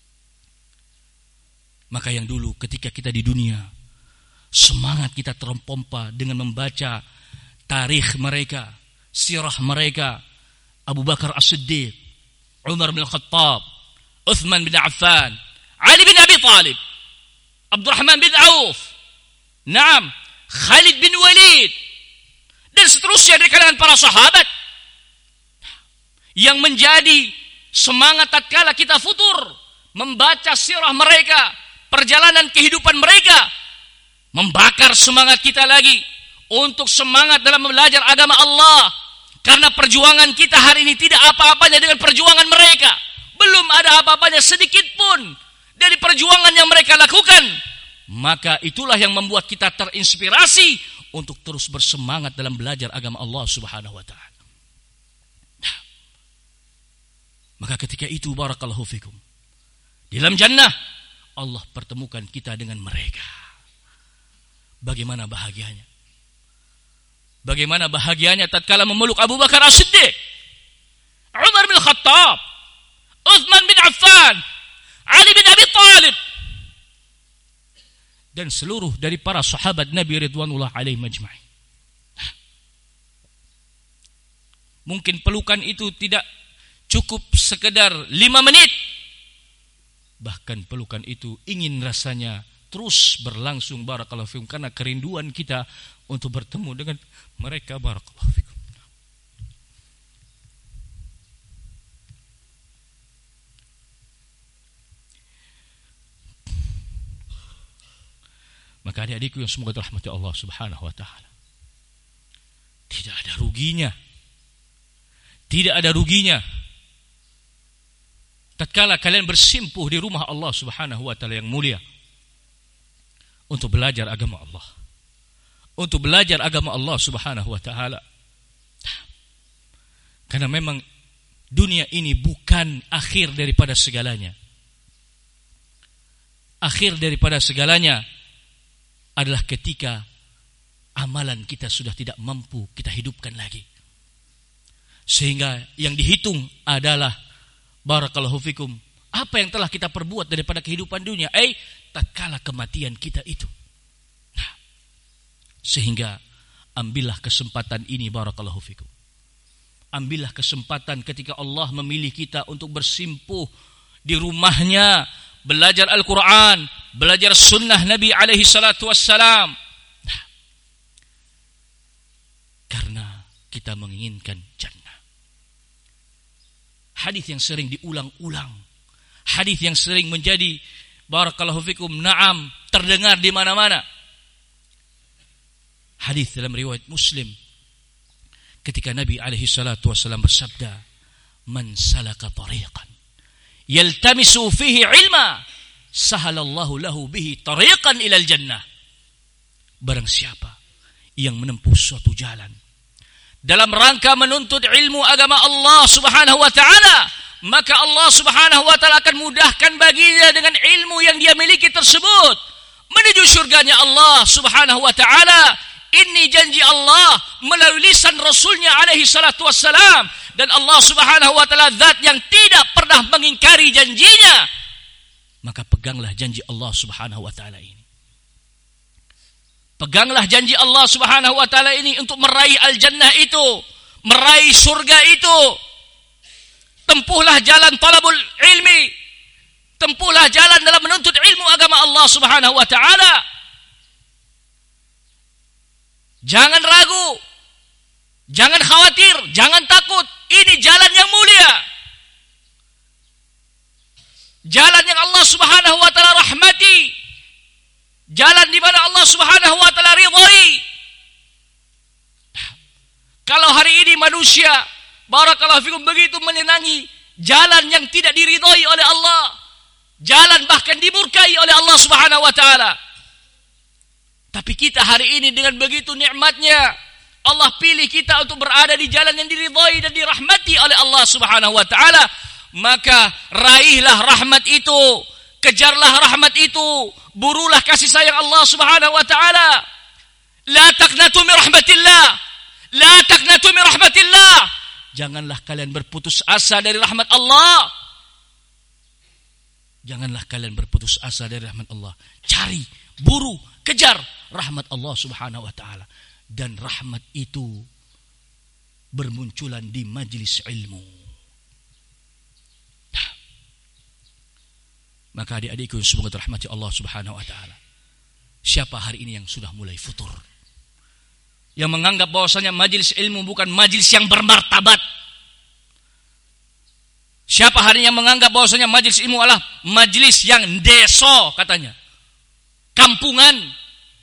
Maka yang dulu ketika kita di dunia, semangat kita terpompa dengan membaca tarikh mereka, sirah mereka. Abu Bakar As-Siddiq, Umar bin Khattab, Uthman bin Affan, Ali bin Abi Talib, Abdurrahman bin Auf, Naam, Khalid bin Walid, dan seterusnya dari kalangan para sahabat yang menjadi semangat tatkala kita futur membaca sirah mereka, perjalanan kehidupan mereka, membakar semangat kita lagi untuk semangat dalam belajar agama Allah. Karena perjuangan kita hari ini tidak apa-apanya dengan perjuangan mereka. Belum ada apa-apanya sedikit pun dari perjuangan yang mereka lakukan. Maka itulah yang membuat kita terinspirasi untuk terus bersemangat dalam belajar agama Allah Subhanahu wa taala. Nah, maka ketika itu barakallahu fikum, di dalam jannah Allah pertemukan kita dengan mereka. Bagaimana bahagianya? Bagaimana bahagianya tatkala memeluk Abu Bakar As-Siddiq, Umar bin Khattab, Uthman bin Affan, Ali bin Abi Talib, dan seluruh dari para sahabat Nabi ridwanullah alaihim ajma'in. Mungkin pelukan itu tidak cukup sekedar lima menit. Bahkan pelukan itu ingin rasanya terus berlangsung barakallahu fikum, karena kerinduan kita untuk bertemu dengan mereka barakallahu fikum. Maka adik-adikku yang semoga dirahmati Allah Subhanahu wa taala, tidak ada ruginya. Tidak ada ruginya tatkala kalian bersimpuh di rumah Allah Subhanahu wa taala yang mulia untuk belajar agama Allah, untuk belajar agama Allah Subhanahu wa taala. Karena memang dunia ini bukan akhir daripada segalanya. Akhir daripada segalanya adalah ketika amalan kita sudah tidak mampu kita hidupkan lagi. Sehingga yang dihitung adalah barakallahu fikum, apa yang telah kita perbuat daripada kehidupan dunia, eh tatkala kematian kita itu. Nah, sehingga ambillah kesempatan ini barakallahu fikum. Ambillah kesempatan ketika Allah memilih kita untuk bersimpuh di rumahnya, belajar Al-Quran, belajar sunnah Nabi alaihi salatu wassalam. Nah, karena kita menginginkan jannah. Hadis yang sering diulang-ulang, hadis yang sering menjadi barakallahu fikum na'am terdengar di mana-mana. Hadis dalam riwayat Muslim ketika Nabi alaihi salatu wasallam bersabda, "Man salaka tariqan yaltamisu fihi ilma, sahalallahu lahu bihi tariqan ilal jannah." Barang siapa yang menempuh suatu jalan dalam rangka menuntut ilmu agama Allah Subhanahu wa taala, maka Allah Subhanahu wa taala akan mudahkan baginya dengan ilmu yang dia miliki tersebut menuju surganya Allah Subhanahu wa taala. Ini janji Allah melalui lisan Rasulnya alaihi salatu wassalam, dan Allah Subhanahu wa taala zat yang tidak pernah mengingkari janjinya. Maka peganglah janji Allah Subhanahu wa taala ini. Peganglah janji Allah Subhanahu wa taala ini untuk meraih al-jannah itu, meraih surga itu. Tempuhlah jalan talabul ilmi, tempuhlah jalan dalam menuntut ilmu agama Allah Subhanahu wa taala. Jangan ragu, jangan khawatir, jangan takut. Ini jalan yang mulia, jalan yang Allah Subhanahu wa taala rahmati, jalan di mana Allah Subhanahu wa taala ridhai. Kalau hari ini manusia barakallahu fikum begitu menyenangi jalan yang tidak diridhai oleh Allah, jalan bahkan dimurkai oleh Allah Subhanahu wa taala. Tapi kita hari ini dengan begitu nikmatnya Allah pilih kita untuk berada di jalan yang diridhai dan dirahmati oleh Allah Subhanahu wa taala. Maka raihlah rahmat itu, kejarlah rahmat itu, burulah kasih sayang Allah Subhanahu wa taala. La taqnatu min rahmatillah, la taqnatu min rahmatillah. Janganlah kalian berputus asa dari rahmat Allah. Janganlah kalian berputus asa dari rahmat Allah. Cari, buru, kejar rahmat Allah Subhanahu wa taala. Dan rahmat itu bermunculan di majlis ilmu. Nah, maka adik-adikku yang semoga dirahmati Allah Subhanahu wa taala, siapa hari ini yang sudah mulai futur, yang menganggap bahwasanya majlis ilmu bukan majlis yang bermartabat? Siapa hari ini yang menganggap bahwasanya majlis ilmu adalah majlis yang deso, katanya, kampungan?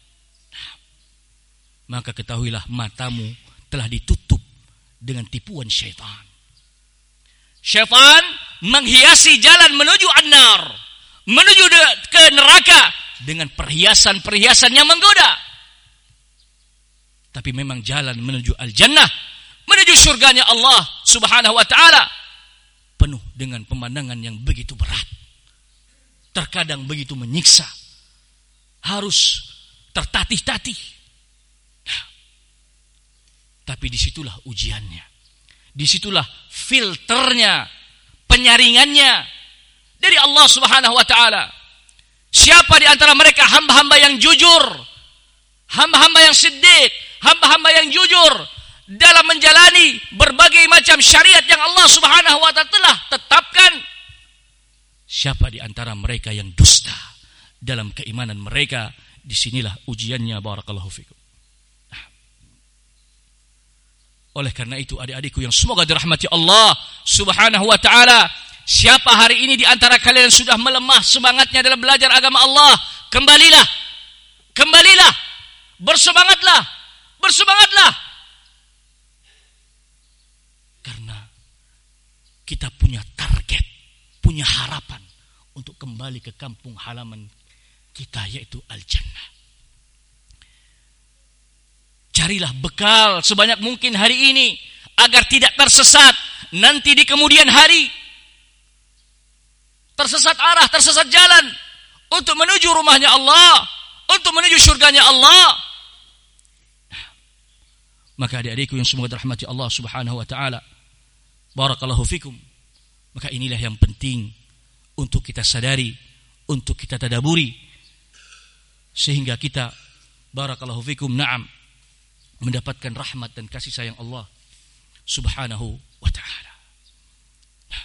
Maka ketahuilah matamu telah ditutup dengan tipuan syaitan. Syaitan menghiasi jalan menuju an-nar, menuju ke neraka dengan perhiasan-perhiasan yang menggoda. Tapi memang jalan menuju al-jannah, menuju surganya Allah Subhanahu wa taala, penuh dengan pemandangan yang begitu berat, terkadang begitu menyiksa, harus tertatih-tatih. Tapi disitulah ujiannya, disitulah filternya, penyaringannya dari Allah Subhanahu wa taala. Siapa di antara mereka hamba-hamba yang jujur, hamba-hamba yang siddiq, hamba-hamba yang jujur dalam menjalani berbagai macam syariat yang Allah Subhanahu wa taala telah tetapkan? Siapa di antara mereka yang dusta dalam keimanan mereka? Disinilah ujiannya barakallahu fikum. Oleh karena itu adik-adikku yang semoga dirahmati Allah Subhanahu wa taala, siapa hari ini di antara kalian sudah melemah semangatnya dalam belajar agama Allah, kembalilah. Kembalilah. Bersemangatlah. Bersemangatlah. Karena kita punya target, punya harapan untuk kembali ke kampung halaman kita, yaitu al-jannah. Carilah bekal sebanyak mungkin hari ini agar tidak tersesat nanti di kemudian hari. Tersesat arah, tersesat jalan untuk menuju rumahnya Allah, untuk menuju surganya Allah. Nah, maka adik-adikku yang semoga dirahmati Allah Subhanahu wa taala, barakallahu fikum. Maka inilah yang penting untuk kita sadari, untuk kita tadaburi, sehingga kita barakallahu fikum na'am mendapatkan rahmat dan kasih sayang Allah Subhanahu wa ta'ala. Nah,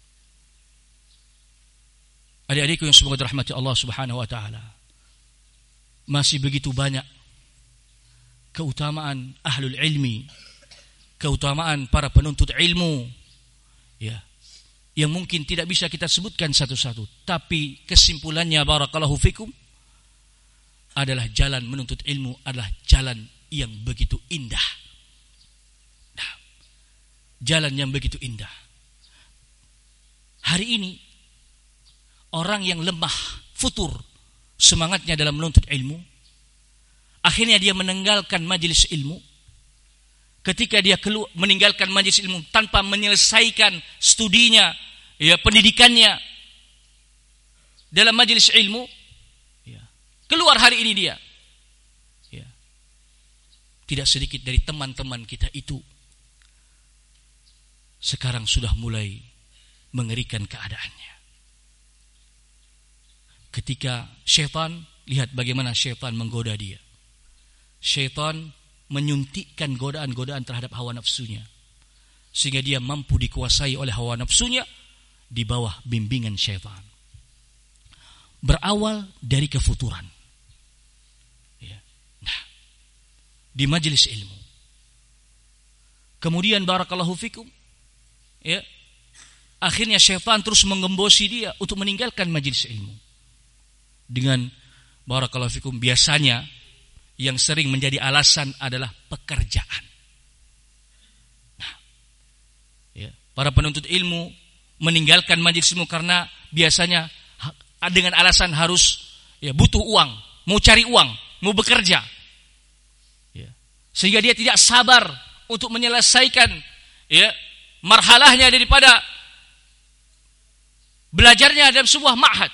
adik-adikku yang semoga dirahmati Allah Subhanahu wa ta'ala, masih begitu banyak keutamaan ahlul ilmi, keutamaan para penuntut ilmu, ya, yang mungkin tidak bisa kita sebutkan satu-satu, tapi kesimpulannya barakallahu fikum adalah jalan menuntut ilmu adalah jalan yang begitu indah. Nah, jalan yang begitu indah. Hari ini orang yang lemah, futur semangatnya dalam menuntut ilmu, akhirnya dia meninggalkan majelis ilmu. Ketika dia keluar meninggalkan majelis ilmu tanpa menyelesaikan studinya, ya, pendidikannya dalam majelis ilmu, ya, keluar hari ini dia, ya, tidak sedikit dari teman-teman kita itu sekarang sudah mulai mengerikan keadaannya. Ketika syaitan, lihat bagaimana syaitan menggoda dia. Syaitan menyuntikkan godaan-godaan terhadap hawa nafsunya, sehingga dia mampu dikuasai oleh hawa nafsunya di bawah bimbingan syaitan. Berawal dari kefuturan, ya. Nah, di majelis ilmu, kemudian barakallahu fikum, ya, akhirnya syaitan terus menggembosi dia untuk meninggalkan majelis ilmu dengan barakallahu fikum, biasanya yang sering menjadi alasan adalah pekerjaan. Nah, ya, para penuntut ilmu meninggalkan majelis ilmu karena biasanya dengan alasan harus, ya, butuh uang, mau cari uang, mau bekerja, ya, sehingga dia tidak sabar untuk menyelesaikan, ya, marhalahnya daripada belajarnya dalam sebuah ma'had.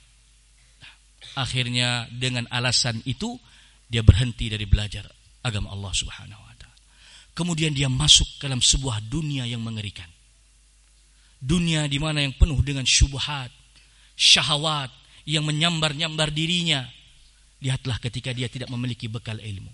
Akhirnya dengan alasan itu dia berhenti dari belajar agama Allah Subhanahu wa taala. Kemudian dia masuk ke dalam sebuah dunia yang mengerikan. Dunia di mana yang penuh dengan syubhat, syahwat yang menyambar-nyambar dirinya. Lihatlah ketika dia tidak memiliki bekal ilmu.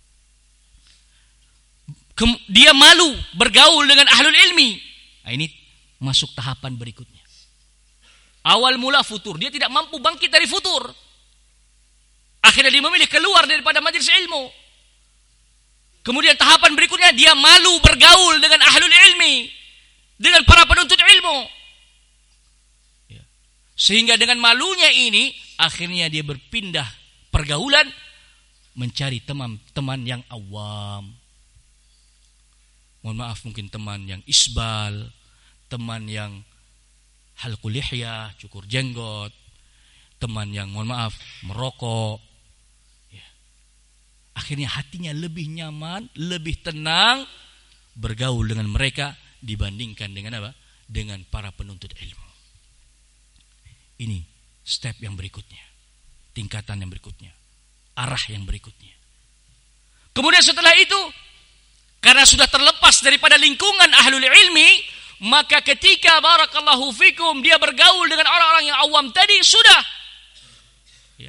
Kem- dia malu bergaul dengan ahlul ilmi. Nah, ini masuk tahapan berikutnya. Awal mula futur, dia tidak mampu bangkit dari futur. Akhirnya dia memilih keluar daripada majelis ilmu. Kemudian tahapan berikutnya, dia malu bergaul dengan ahlul ilmi, dengan para penuntut ilmu. Ya. Sehingga dengan malunya ini, akhirnya dia berpindah pergaulan, mencari teman-teman yang awam. Mohon maaf, mungkin teman yang isbal, teman yang halqul lihyah, cukur jenggot, teman yang mohon maaf merokok. Ya. Akhirnya hatinya lebih nyaman, lebih tenang bergaul dengan mereka dibandingkan dengan apa? Dengan para penuntut ilmu. Ini step yang berikutnya, tingkatan yang berikutnya, arah yang berikutnya. Kemudian setelah itu, karena sudah terlepas daripada lingkungan ahlul ilmi, maka ketika barakallahu fikum dia bergaul dengan orang-orang yang awam tadi, sudah, ya,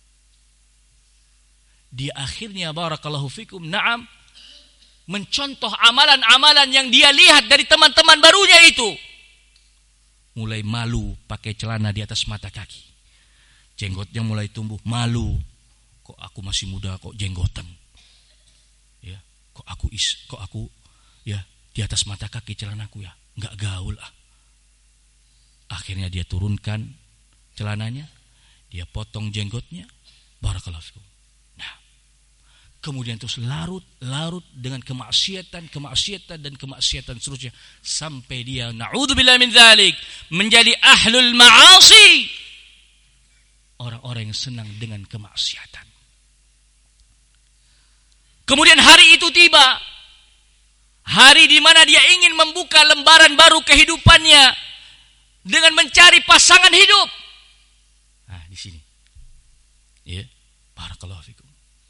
dia akhirnya barakallahu fikum na'am mencontoh amalan-amalan yang dia lihat dari teman-teman barunya itu. Mulai malu pakai celana di atas mata kaki, jenggotnya mulai tumbuh, malu, kok aku masih muda kok jenggotan, ya, kok aku is kok aku ya di atas mata kaki celanaku, ya nggak gaul ah. Akhirnya dia turunkan celananya, dia potong jenggotnya, barakallahu fikum. Nah, kemudian terus larut-larut dengan kemaksiatan, kemaksiatan dan kemaksiatan seterusnya sampai dia na'udzubillah min dzalik menjadi ahlul ma'asi, orang-orang yang senang dengan kemaksiatan. Kemudian hari itu tiba, hari di mana dia ingin membuka lembaran baru kehidupannya dengan mencari pasangan hidup. Nah, di sini, ya, Barakallahu fikum.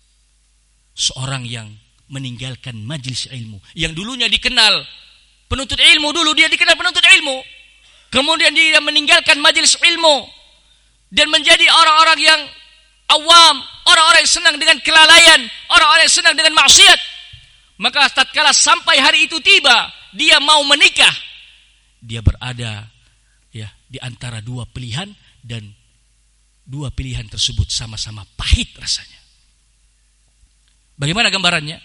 Seorang yang meninggalkan majelis ilmu, yang dulunya dikenal penuntut ilmu, dulu dia dikenal penuntut ilmu, kemudian dia meninggalkan majelis ilmu dan menjadi orang-orang yang awam, orang-orang yang senang dengan kelalaian, orang-orang yang senang dengan maksiat. Maka tatkala sampai hari itu tiba, dia mau menikah, dia berada ya di antara dua pilihan, dan dua pilihan tersebut sama-sama pahit rasanya. Bagaimana gambarannya?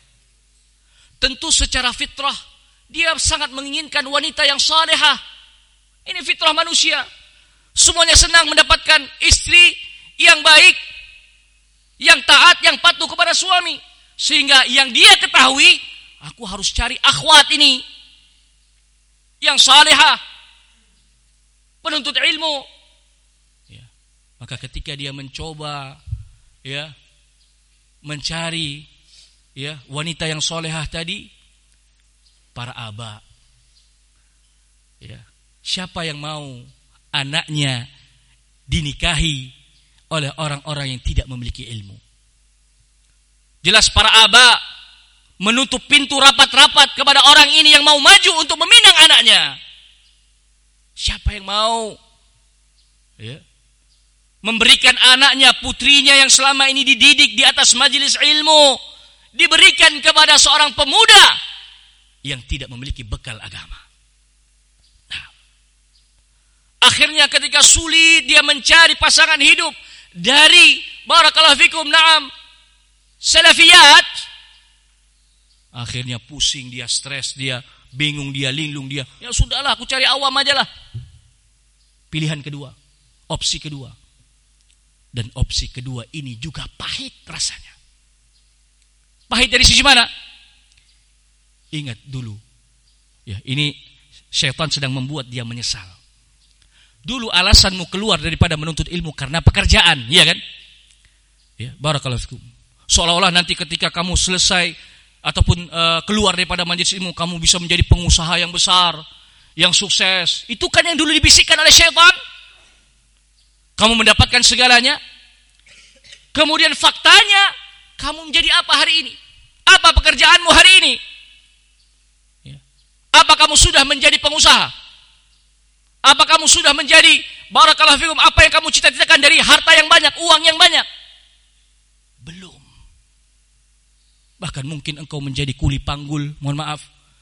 Tentu secara fitrah dia sangat menginginkan wanita yang salehah. Ini fitrah manusia. Semuanya senang mendapatkan istri yang baik, yang taat, yang patuh kepada suami. Sehingga yang dia ketahui, aku harus cari akhwat ini yang salehah, penuntut ilmu. Ya. Maka ketika dia mencoba ya mencari ya wanita yang solehah tadi, para aba ya, siapa yang mau anaknya dinikahi oleh orang-orang yang tidak memiliki ilmu? Jelas para aba menutup pintu rapat-rapat kepada orang ini yang mau maju untuk meminang anaknya. Siapa yang mau ya memberikan anaknya, putrinya yang selama ini dididik di atas majelis ilmu, diberikan kepada seorang pemuda yang tidak memiliki bekal agama. Nah, akhirnya ketika sulit dia mencari pasangan hidup dari barakallahu fikum na'am salafiyat, akhirnya pusing dia, stres dia, bingung dia, linglung dia. Ya sudahlah, aku cari awam aja lah. Pilihan kedua, opsi kedua. Dan opsi kedua ini juga pahit rasanya. Pahit dari sisi mana? Ingat dulu. Ya, ini syaitan sedang membuat dia menyesal. Dulu alasanmu keluar daripada menuntut ilmu karena pekerjaan, iya kan? Ya, barakallahu fikum. Seolah-olah nanti ketika kamu selesai ataupun uh, keluar daripada majelis ilmu, kamu bisa menjadi pengusaha yang besar, yang sukses. Itu kan yang dulu dibisikkan oleh syaitan. Kamu mendapatkan segalanya. Kemudian faktanya, kamu menjadi apa hari ini? Apa pekerjaanmu hari ini? Ya. Apa kamu sudah menjadi pengusaha? Apa kamu sudah menjadi barakallahu fikum apa yang kamu cita-citakan dari harta yang banyak, uang yang banyak? Belum. Bahkan mungkin engkau menjadi kuli panggul, mohon maaf.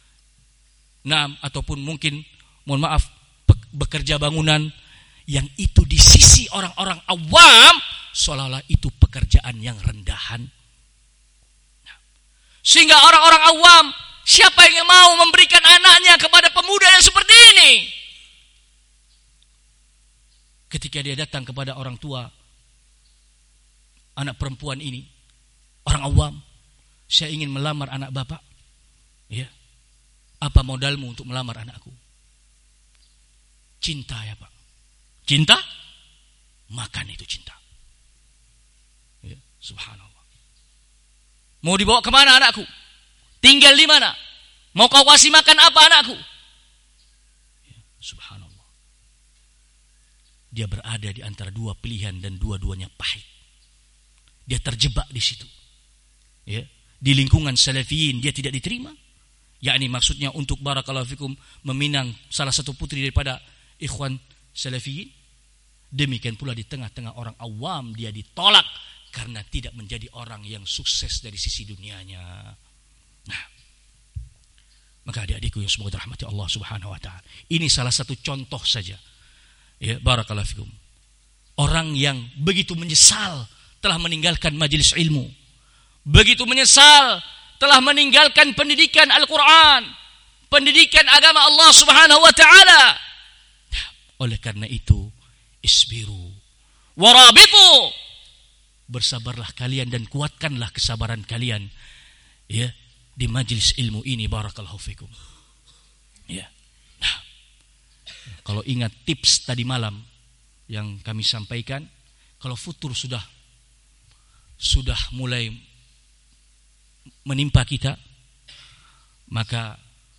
Nah, ataupun mungkin mohon maaf bekerja bangunan, yang itu di sisi orang-orang awam seolah-olah itu pekerjaan yang rendahan. Nah, sehingga orang-orang awam, siapa yang mau memberikan anaknya kepada pemuda yang seperti ini? Ketika dia datang kepada orang tua anak perempuan ini, orang awam, saya ingin melamar anak bapak. Ya. Apa modalmu untuk melamar anakku? Cinta ya Pak. Cinta? Makan itu cinta. Ya, subhanallah. Mau dibawa kemana anakku? Tinggal di mana? Mau kau kasih makan apa anakku? Ya, subhanallah. Dia berada di antara dua pilihan dan dua-duanya pahit. Dia terjebak di situ. Ya, di lingkungan salafiyin dia tidak diterima. Yakni maksudnya untuk barakallahu fikum meminang salah satu putri daripada ikhwan salafiyin. Demikian pula di tengah-tengah orang awam dia ditolak karena tidak menjadi orang yang sukses dari sisi dunianya. Nah, maka adik-adikku yang semoga dirahmati Allah Subhanahu wa taala, ini salah satu contoh saja. Ya, barakallahu fikum. Orang yang begitu menyesal telah meninggalkan majelis ilmu. Begitu menyesal telah meninggalkan pendidikan Al-Qur'an, pendidikan agama Allah Subhanahu wa taala. Nah, oleh karena itu, isbiru warabitu, bersabarlah kalian dan kuatkanlah kesabaran kalian ya di majelis ilmu ini, barakallahu fikum. Ya. Nah, kalau ingat tips tadi malam yang kami sampaikan, kalau futur sudah sudah mulai menimpa kita, maka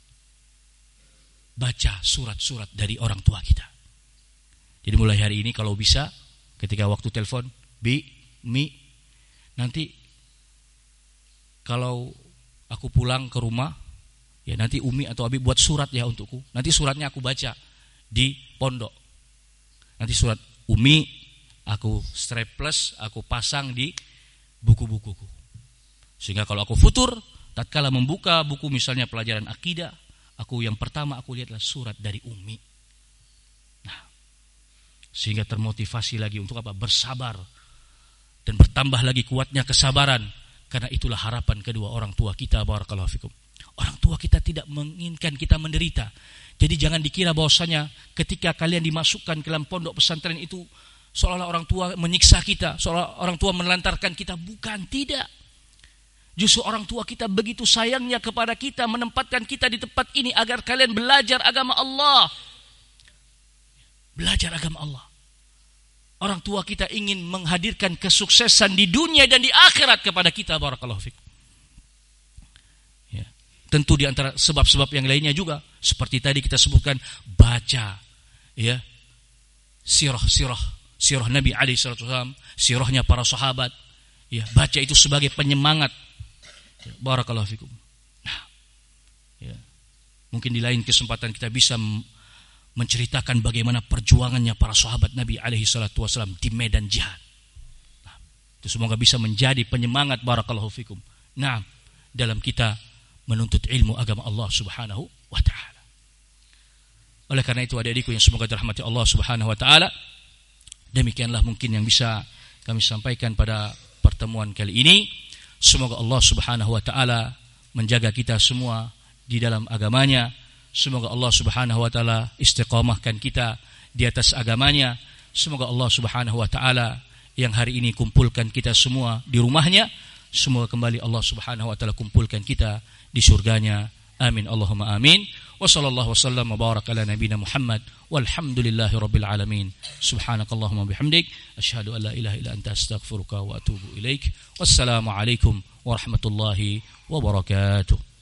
baca surat-surat dari orang tua kita. Jadi mulai hari ini kalau bisa, ketika waktu telepon, Bi, Mi, nanti kalau aku pulang ke rumah, ya nanti Umi atau Abi buat surat ya untukku. Nanti suratnya aku baca di pondok. Nanti surat Umi aku staples, aku pasang di buku-bukuku. Sehingga kalau aku futur, tatkala membuka buku misalnya pelajaran akidah, aku yang pertama aku lihatlah surat dari Umi. Nah, sehingga termotivasi lagi untuk apa? Bersabar. Dan bertambah lagi kuatnya kesabaran. Karena itulah harapan kedua orang tua kita, barakallahu fikum. Orang tua kita tidak menginginkan kita menderita. Jadi jangan dikira bahwasanya ketika kalian dimasukkan ke dalam pondok pesantren itu seolah-olah orang tua menyiksa kita, seolah orang tua menelantarkan kita. Bukan, tidak. Justru orang tua kita begitu sayangnya kepada kita, menempatkan kita di tempat ini agar kalian belajar agama Allah. Belajar agama Allah. Orang tua kita ingin menghadirkan kesuksesan di dunia dan di akhirat kepada kita, barakallahu fikum. Ya. Tentu di antara sebab-sebab yang lainnya juga seperti tadi kita sebutkan, baca ya sirah-sirah sirah Nabi alaihi salatu wasallam, sirahnya para sahabat. Ya, baca itu sebagai penyemangat. Ya, barakallahu fikum. Nah, ya. Mungkin di lain kesempatan kita bisa menceritakan bagaimana perjuangannya para sahabat Nabi alaihi salatu wasallam di medan jihad. Nah, itu semoga bisa menjadi penyemangat, barakallahu fikum. Nah, dalam kita menuntut ilmu agama Allah Subhanahu wa taala. Oleh karena itu adik-adikku yang semoga dirahmati Allah Subhanahu wa taala, demikianlah mungkin yang bisa kami sampaikan pada pertemuan kali ini. Semoga Allah Subhanahu wa taala menjaga kita semua di dalam agamanya. Semoga Allah Subhanahu wa taala istiqamahkan kita di atas agamanya. Semoga Allah Subhanahu wa taala yang hari ini kumpulkan kita semua di rumahnya, semoga kembali Allah Subhanahu wa taala kumpulkan kita di surganya. Amin Allahumma amin. Wa sallallahu wasallam wa baraka ala nabiyina Muhammad walhamdulillahi rabbil alamin. Subhanakallahumma bihamdik asyhadu an la ilaha illa anta astaghfiruka wa atubu ilaik. Wassalamu alaikum warahmatullahi wabarakatuh.